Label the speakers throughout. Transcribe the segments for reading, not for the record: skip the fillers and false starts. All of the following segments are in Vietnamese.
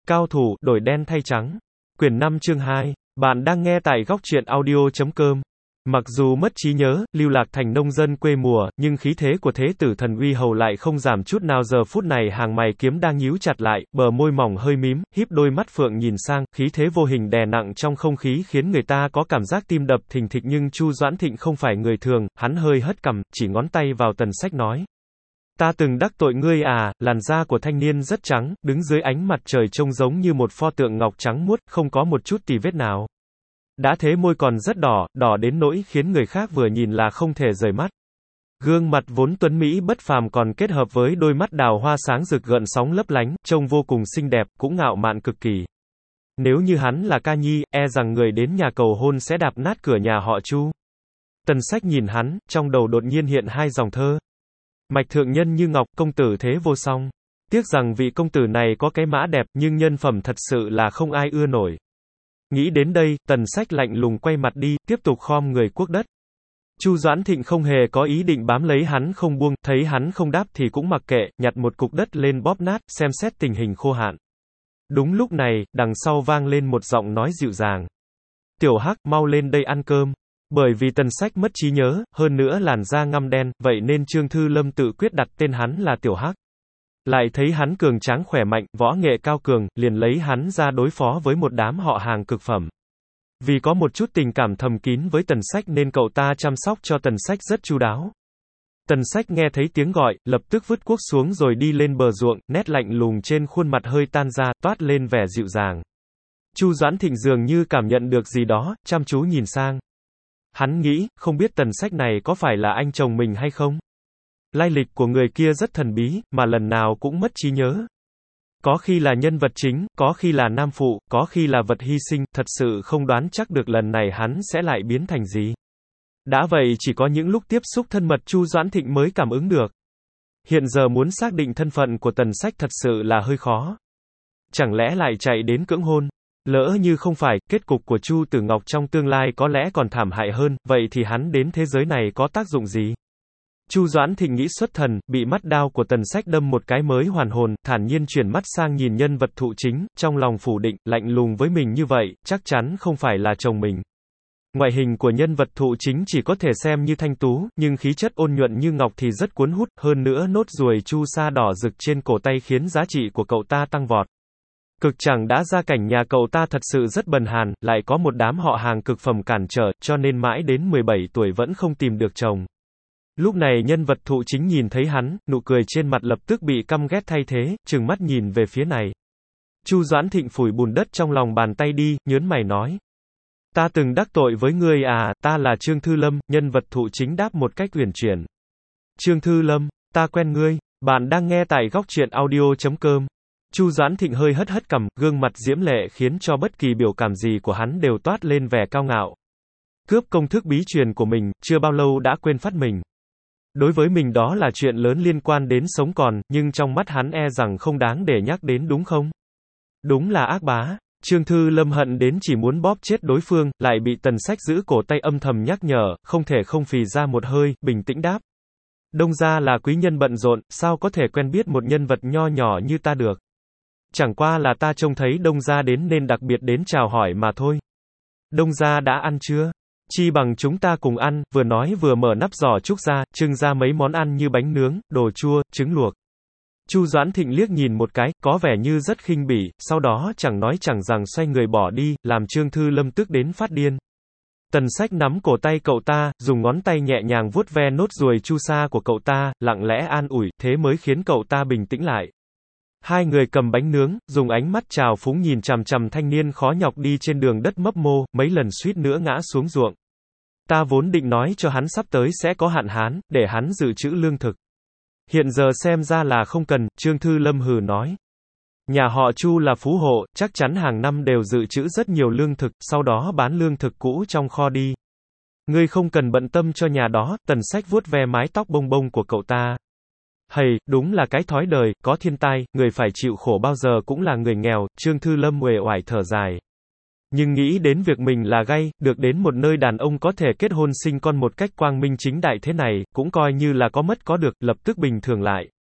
Speaker 1: Cao thủ, đổi đen thay trắng. Quyển 5 chương 2. Bạn đang nghe tại góc truyện audio.com. Mặc dù mất trí nhớ, lưu lạc thành nông dân quê mùa, nhưng khí thế của thế tử thần uy hầu lại không giảm chút nào. Giờ phút này hàng mày kiếm đang nhíu chặt lại, bờ môi mỏng hơi mím, híp đôi mắt phượng nhìn sang, khí thế vô hình đè nặng trong không khí khiến người ta có cảm giác tim đập thình thịch. Nhưng Chu Doãn Thịnh không phải người thường, hắn hơi hất cằm, chỉ ngón tay vào Tần Sách nói. Ta từng đắc tội ngươi à? Làn da của thanh niên rất trắng, đứng dưới ánh mặt trời trông giống như một pho tượng ngọc trắng muốt, không có một chút tì vết nào. Đã thế môi còn rất đỏ, đỏ đến nỗi khiến người khác vừa nhìn là không thể rời mắt. Gương mặt vốn tuấn mỹ bất phàm còn kết hợp với đôi mắt đào hoa sáng rực gợn sóng lấp lánh, trông vô cùng xinh đẹp, cũng ngạo mạn cực kỳ. Nếu như hắn là ca nhi, e rằng người đến nhà cầu hôn sẽ đạp nát cửa nhà họ Chu. Tần Sách nhìn hắn, trong đầu đột nhiên hiện hai dòng thơ. Mạch thượng nhân như ngọc, công tử thế vô song. Tiếc rằng vị công tử này có cái mã đẹp, nhưng nhân phẩm thật sự là không ai ưa nổi. Nghĩ đến đây, Tần Sách lạnh lùng quay mặt đi, tiếp tục khom người cuốc đất. Chu Doãn Thịnh không hề có ý định bám lấy hắn không buông, thấy hắn không đáp thì cũng mặc kệ, nhặt một cục đất lên bóp nát, xem xét tình hình khô hạn. Đúng lúc này, đằng sau vang lên một giọng nói dịu dàng. Tiểu Hắc, mau lên đây ăn cơm. Bởi vì Tần Sách mất trí nhớ, hơn nữa làn da ngăm đen, vậy nên Trương Thư Lâm tự quyết đặt tên hắn là Tiểu Hắc. Lại thấy hắn cường tráng khỏe mạnh, võ nghệ cao cường, liền lấy hắn ra đối phó với một đám họ hàng cực phẩm. Vì có một chút tình cảm thầm kín với Tần Sách nên cậu ta chăm sóc cho Tần Sách rất chu đáo. Tần Sách nghe thấy tiếng gọi, lập tức vứt cuốc xuống rồi đi lên bờ ruộng, nét lạnh lùng trên khuôn mặt hơi tan ra, toát lên vẻ dịu dàng. Chu Doãn Thịnh dường như cảm nhận được gì đó, chăm chú nhìn sang. Hắn nghĩ, không biết Tần Sách này có phải là anh chồng mình hay không? Lai lịch của người kia rất thần bí, mà lần nào cũng mất trí nhớ. Có khi là nhân vật chính, có khi là nam phụ, có khi là vật hy sinh, thật sự không đoán chắc được lần này hắn sẽ lại biến thành gì. Đã vậy chỉ có những lúc tiếp xúc thân mật Chu Doãn Thịnh mới cảm ứng được. Hiện giờ muốn xác định thân phận của Tần Sách thật sự là hơi khó. Chẳng lẽ lại chạy đến cưỡng hôn? Lỡ như không phải, kết cục của Chu Tử Ngọc trong tương lai có lẽ còn thảm hại hơn, vậy thì hắn đến thế giới này có tác dụng gì? Chu Doãn Thịnh nghĩ xuất thần, bị mắt đao của Tần Sách đâm một cái mới hoàn hồn, thản nhiên chuyển mắt sang nhìn nhân vật thụ chính, trong lòng phủ định, lạnh lùng với mình như vậy, chắc chắn không phải là chồng mình. Ngoại hình của nhân vật thụ chính chỉ có thể xem như thanh tú, nhưng khí chất ôn nhuận như ngọc thì rất cuốn hút, hơn nữa nốt ruồi chu sa đỏ rực trên cổ tay khiến giá trị của cậu ta tăng vọt. Cực chẳng đã gia cảnh nhà cậu ta thật sự rất bần hàn, lại có một đám họ hàng cực phẩm cản trở, cho nên mãi đến 17 tuổi vẫn không tìm được chồng. Lúc này nhân vật thụ chính nhìn thấy hắn, nụ cười trên mặt lập tức bị căm ghét thay thế, trừng mắt nhìn về phía này. Chu Doãn Thịnh phủi bùn đất trong lòng bàn tay đi, nhớn mày nói. Ta từng đắc tội với ngươi à? Ta là Trương Thư Lâm. Nhân vật thụ chính đáp một cách uyển chuyển. Trương Thư Lâm, ta quen ngươi. Bạn đang nghe tại góc truyện audio.com. Chu Doãn Thịnh hơi hất cằm, gương mặt diễm lệ khiến cho bất kỳ biểu cảm gì của hắn đều toát lên vẻ cao ngạo. Cướp công thức bí truyền của mình, chưa bao lâu đã quên phát mình. Đối với mình đó là chuyện lớn liên quan đến sống còn, nhưng trong mắt hắn e rằng không đáng để nhắc đến đúng không? Đúng là ác bá. Trương Thư Lâm hận đến chỉ muốn bóp chết đối phương, lại bị Tần Sách giữ cổ tay âm thầm nhắc nhở, không thể không phì ra một hơi, bình tĩnh đáp. Đông gia là quý nhân bận rộn, sao có thể quen biết một nhân vật nho nhỏ như ta được? Chẳng qua là ta trông thấy Đông gia đến nên đặc biệt đến chào hỏi mà thôi. Đông gia đã ăn chưa? Chi bằng chúng ta cùng ăn, vừa nói vừa mở nắp giỏ trúc ra, trưng ra mấy món ăn như bánh nướng, đồ chua, trứng luộc. Chu Doãn Thịnh liếc nhìn một cái, có vẻ như rất khinh bỉ, sau đó chẳng nói chẳng rằng xoay người bỏ đi, làm Trương Thư Lâm tức đến phát điên. Tần Sách nắm cổ tay cậu ta, dùng ngón tay nhẹ nhàng vuốt ve nốt ruồi chu sa của cậu ta, lặng lẽ an ủi, thế mới khiến cậu ta bình tĩnh lại. Hai người cầm bánh nướng, dùng ánh mắt trào phúng nhìn chằm chằm thanh niên khó nhọc đi trên đường đất mấp mô, mấy lần suýt nữa ngã xuống ruộng. Ta vốn định nói cho hắn sắp tới sẽ có hạn hán, để hắn dự trữ lương thực. Hiện giờ xem ra là không cần, Trương Thư Lâm hừ nói. Nhà họ Chu là phú hộ, chắc chắn hàng năm đều dự trữ rất nhiều lương thực, sau đó bán lương thực cũ trong kho đi. Ngươi không cần bận tâm cho nhà đó. Tần Sách vuốt ve mái tóc bông bông của cậu ta. Hầy, đúng là cái thói đời, có thiên tai, người phải chịu khổ bao giờ cũng là người nghèo. Trương Thư Lâm uể oải thở dài. Nhưng nghĩ đến việc mình là gay, được đến một nơi đàn ông có thể kết hôn sinh con một cách quang minh chính đại thế này, cũng coi như là có mất có được, lập tức bình thường lại.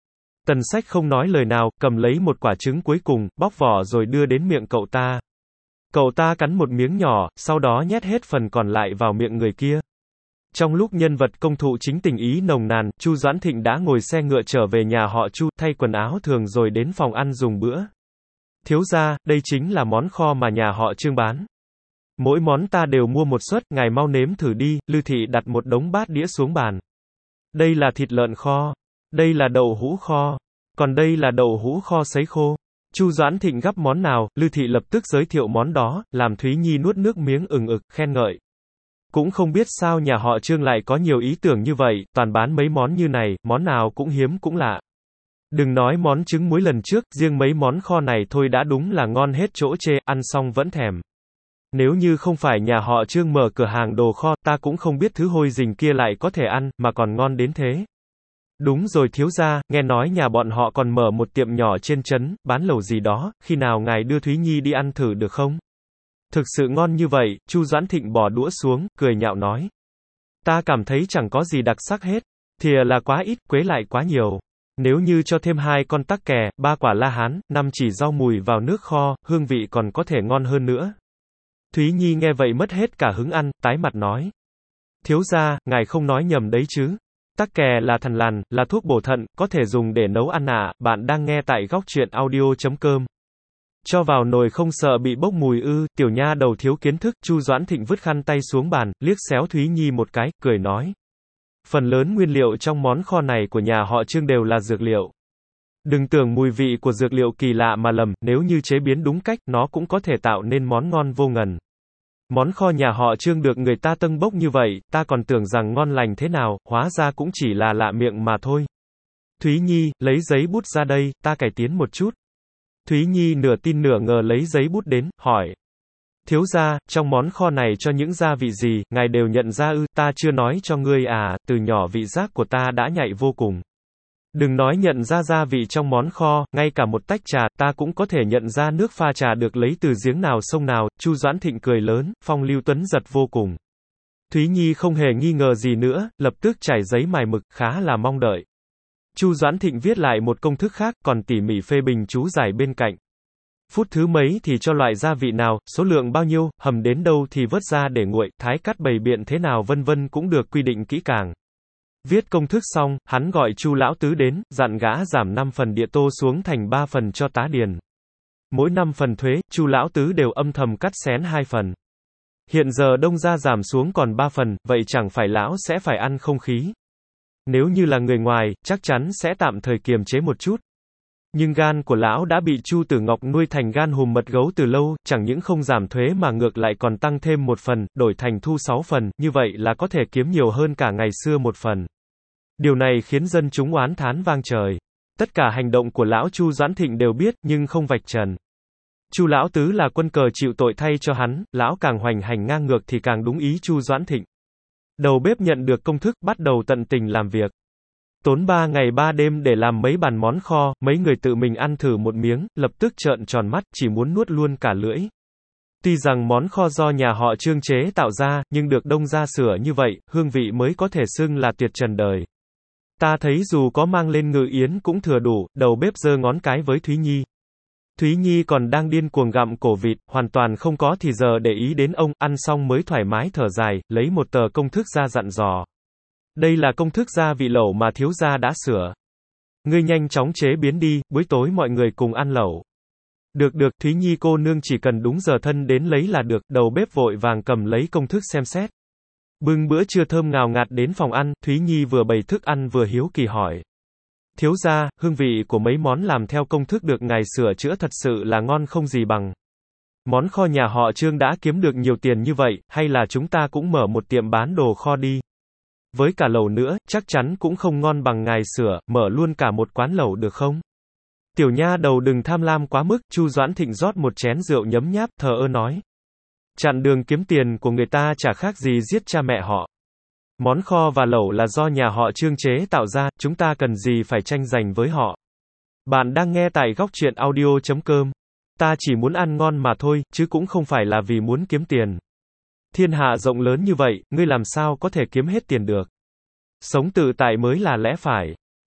Speaker 1: Tần Sách không nói lời nào, cầm lấy một quả trứng cuối cùng, bóc vỏ rồi đưa đến miệng cậu ta. Cậu ta cắn một miếng nhỏ, sau đó nhét hết phần còn lại vào miệng người kia. Trong lúc nhân vật công thụ chính tình ý nồng nàn, Chu Doãn Thịnh đã ngồi xe ngựa trở về nhà họ Chu, thay quần áo thường rồi đến phòng ăn dùng bữa. Thiếu gia, đây chính là món kho mà nhà họ Trương bán. Mỗi món ta đều mua một suất, ngài mau nếm thử đi. Lư Thị đặt một đống bát đĩa xuống bàn. Đây là thịt lợn kho. Đây là đậu hũ kho. Còn đây là đậu hũ kho sấy khô. Chu Doãn Thịnh gắp món nào, Lư Thị lập tức giới thiệu món đó, làm Thúy Nhi nuốt nước miếng ừng ực, khen ngợi. Cũng không biết sao nhà họ Trương lại có nhiều ý tưởng như vậy, toàn bán mấy món như này, món nào cũng hiếm cũng lạ. Đừng nói món trứng muối lần trước, riêng mấy món kho này thôi đã đúng là ngon hết chỗ chê, ăn xong vẫn thèm. Nếu như không phải nhà họ Trương mở cửa hàng đồ kho, ta cũng không biết thứ hôi rình kia lại có thể ăn, mà còn ngon đến thế. Đúng rồi thiếu gia, nghe nói nhà bọn họ còn mở một tiệm nhỏ trên trấn, bán lẩu gì đó, khi nào ngài đưa Thúy Nhi đi ăn thử được không? Thực sự ngon như vậy, Chu Doãn Thịnh bỏ đũa xuống, cười nhạo nói. Ta cảm thấy chẳng có gì đặc sắc hết. Thìa là quá ít, quế lại quá nhiều. Nếu như cho thêm 2 con tắc kè, 3 quả la hán, 5 chỉ rau mùi vào nước kho, hương vị còn có thể ngon hơn nữa. Thúy Nhi nghe vậy mất hết cả hứng ăn, tái mặt nói. Thiếu gia, ngài không nói nhầm đấy chứ. Tắc kè là thần lằn, là thuốc bổ thận, có thể dùng để nấu ăn ạ. Bạn đang nghe tại góc truyện audio.com. Cho vào nồi không sợ bị bốc mùi ư? Tiểu nha đầu thiếu kiến thức. Chu Doãn Thịnh vứt khăn tay xuống bàn, liếc xéo Thúy Nhi một cái, cười nói. Phần lớn nguyên liệu trong món kho này của nhà họ Trương đều là dược liệu. Đừng tưởng mùi vị của dược liệu kỳ lạ mà lầm, nếu như chế biến đúng cách, nó cũng có thể tạo nên món ngon vô ngần. Món kho nhà họ Trương được người ta tâng bốc như vậy, ta còn tưởng rằng ngon lành thế nào, hóa ra cũng chỉ là lạ miệng mà thôi. Thúy Nhi, lấy giấy bút ra đây, ta cải tiến một chút. Thúy Nhi nửa tin nửa ngờ lấy giấy bút đến, hỏi. Thiếu gia, trong món kho này cho những gia vị gì, ngài đều nhận ra ư? Ta chưa nói cho ngươi à, từ nhỏ vị giác của ta đã nhạy vô cùng. Đừng nói nhận ra gia vị trong món kho, ngay cả một tách trà, ta cũng có thể nhận ra nước pha trà được lấy từ giếng nào sông nào. Chu Doãn Thịnh cười lớn, phong lưu tuấn giật vô cùng. Thúy Nhi không hề nghi ngờ gì nữa, lập tức trải giấy mài mực, khá là mong đợi. Chu Doãn Thịnh viết lại một công thức khác, còn tỉ mỉ phê bình chú giải bên cạnh. Phút thứ mấy thì cho loại gia vị nào, số lượng bao nhiêu, hầm đến đâu thì vớt ra để nguội, thái cắt bày biện thế nào vân vân cũng được quy định kỹ càng. Viết công thức xong, hắn gọi Chu lão tứ đến, dặn gã giảm 5 phần địa tô xuống thành 3 phần cho tá điền. Mỗi 5 phần thuế, Chu lão tứ đều âm thầm cắt xén 2 phần. Hiện giờ đông gia giảm xuống còn 3 phần, vậy chẳng phải lão sẽ phải ăn không khí. Nếu như là người ngoài, chắc chắn sẽ tạm thời kiềm chế một chút. Nhưng gan của lão đã bị Chu Tử Ngọc nuôi thành gan hùm mật gấu từ lâu, chẳng những không giảm thuế mà ngược lại còn tăng thêm 1 phần, đổi thành thu 6 phần, như vậy là có thể kiếm nhiều hơn cả ngày xưa 1 phần. Điều này khiến dân chúng oán thán vang trời. Tất cả hành động của lão Chu Doãn Thịnh đều biết, nhưng không vạch trần. Chu lão tứ là quân cờ chịu tội thay cho hắn, lão càng hoành hành ngang ngược thì càng đúng ý Chu Doãn Thịnh. Đầu bếp nhận được công thức, bắt đầu tận tình làm việc. Tốn 3 ngày 3 đêm để làm mấy bàn món kho, mấy người tự mình ăn thử một miếng, lập tức trợn tròn mắt, chỉ muốn nuốt luôn cả lưỡi. Tuy rằng món kho do nhà họ Trương chế tạo ra, nhưng được đông gia sửa như vậy, hương vị mới có thể xưng là tuyệt trần đời. Ta thấy dù có mang lên ngự yến cũng thừa đủ. Đầu bếp giơ ngón cái với Thúy Nhi. Thúy Nhi còn đang điên cuồng gặm cổ vịt, hoàn toàn không có thì giờ để ý đến ông, ăn xong mới thoải mái thở dài, lấy một tờ công thức ra dặn dò. Đây là công thức gia vị lẩu mà thiếu gia đã sửa. Ngươi nhanh chóng chế biến đi, buổi tối mọi người cùng ăn lẩu. Được được, Thúy Nhi cô nương chỉ cần đúng giờ thân đến lấy là được. Đầu bếp vội vàng cầm lấy công thức xem xét. Bưng bữa trưa thơm ngào ngạt đến phòng ăn, Thúy Nhi vừa bày thức ăn vừa hiếu kỳ hỏi. Thiếu gia, hương vị của mấy món làm theo công thức được ngài sửa chữa thật sự là ngon không gì bằng. Món kho nhà họ Trương đã kiếm được nhiều tiền như vậy, hay là chúng ta cũng mở một tiệm bán đồ kho đi. Với cả lẩu nữa, chắc chắn cũng không ngon bằng ngài sửa, mở luôn cả một quán lẩu được không? Tiểu nha đầu đừng tham lam quá mức. Chu Doãn Thịnh rót một chén rượu nhấm nháp, thờ ơ nói. Chặn đường kiếm tiền của người ta chả khác gì giết cha mẹ họ. Món kho và lẩu là do nhà họ Trương chế tạo ra, chúng ta cần gì phải tranh giành với họ. Bạn đang nghe tại góc truyện audio.com. Ta chỉ muốn ăn ngon mà thôi, chứ cũng không phải là vì muốn kiếm tiền. Thiên hạ rộng lớn như vậy, ngươi làm sao có thể kiếm hết tiền được. Sống tự tại mới là lẽ phải.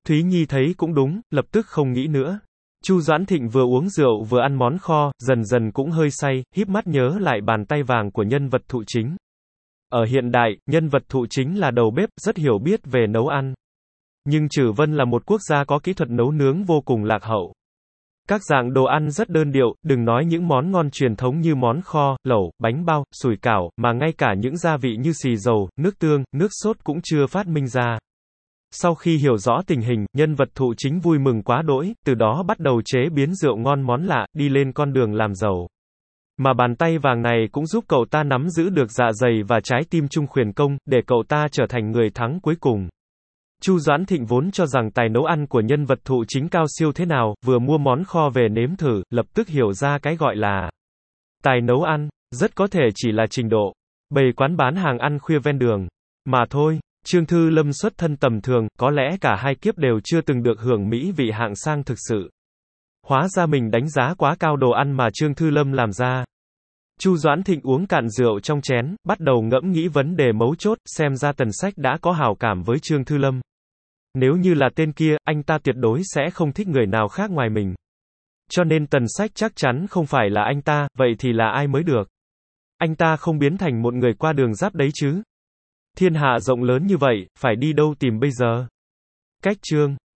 Speaker 1: Thúy Nhi thấy cũng đúng, lập tức không nghĩ nữa. Chu Doãn Thịnh vừa uống rượu vừa ăn món kho, dần dần cũng hơi say, híp mắt nhớ lại bàn tay vàng của nhân vật thụ chính. Ở hiện đại, nhân vật thụ chính là đầu bếp, rất hiểu biết về nấu ăn. Nhưng Trử Vân là một quốc gia có kỹ thuật nấu nướng vô cùng lạc hậu. Các dạng đồ ăn rất đơn điệu, đừng nói những món ngon truyền thống như món kho, lẩu, bánh bao, sủi cảo, mà ngay cả những gia vị như xì dầu, nước tương, nước sốt cũng chưa phát minh ra. Sau khi hiểu rõ tình hình, nhân vật thụ chính vui mừng quá đỗi, từ đó bắt đầu chế biến rượu ngon món lạ, đi lên con đường làm giàu. Mà bàn tay vàng này cũng giúp cậu ta nắm giữ được dạ dày và trái tim Trung Khuyển Công, để cậu ta trở thành người thắng cuối cùng. Chu Doãn Thịnh vốn cho rằng tài nấu ăn của nhân vật thụ chính cao siêu thế nào, vừa mua món kho về nếm thử, lập tức hiểu ra cái gọi là tài nấu ăn, rất có thể chỉ là trình độ bày quán bán hàng ăn khuya ven đường mà thôi. Trương Thư Lâm xuất thân tầm thường, có lẽ cả hai kiếp đều chưa từng được hưởng mỹ vị hạng sang thực sự. Hóa ra mình đánh giá quá cao đồ ăn mà Trương Thư Lâm làm ra. Chu Doãn Thịnh uống cạn rượu trong chén, bắt đầu ngẫm nghĩ vấn đề mấu chốt, xem ra Tần Sách đã có hảo cảm với Trương Thư Lâm. Nếu như là tên kia, anh ta tuyệt đối sẽ không thích người nào khác ngoài mình. Cho nên Tần Sách chắc chắn không phải là anh ta, vậy thì là ai mới được? Anh ta không biến thành một người qua đường giáp đấy chứ? Thiên hạ rộng lớn như vậy, phải đi đâu tìm bây giờ? Cách chương